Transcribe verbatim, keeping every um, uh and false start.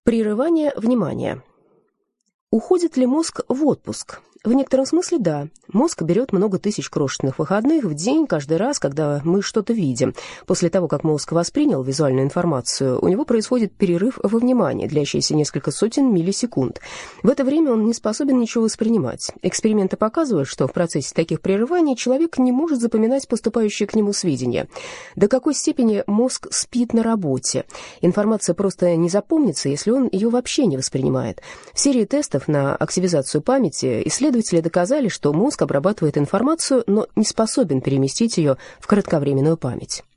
Прерывание внимания. Уходит ли мозг в отпуск? В некотором смысле да. Мозг берет много тысяч крошечных выходных в день каждый раз, когда мы что-то видим. После того, как мозг воспринял визуальную информацию, у него происходит перерыв во внимании, длящийся несколько сотен миллисекунд. В это время он не способен ничего воспринимать. Эксперименты показывают, что в процессе таких прерываний человек не может запоминать поступающие к нему сведения. До какой степени мозг спит на работе? Информация просто не запомнится, если он ее вообще не воспринимает. В серии тестов на активизацию памяти исследователи Исследователи доказали, что мозг обрабатывает информацию, но не способен переместить ее в кратковременную память.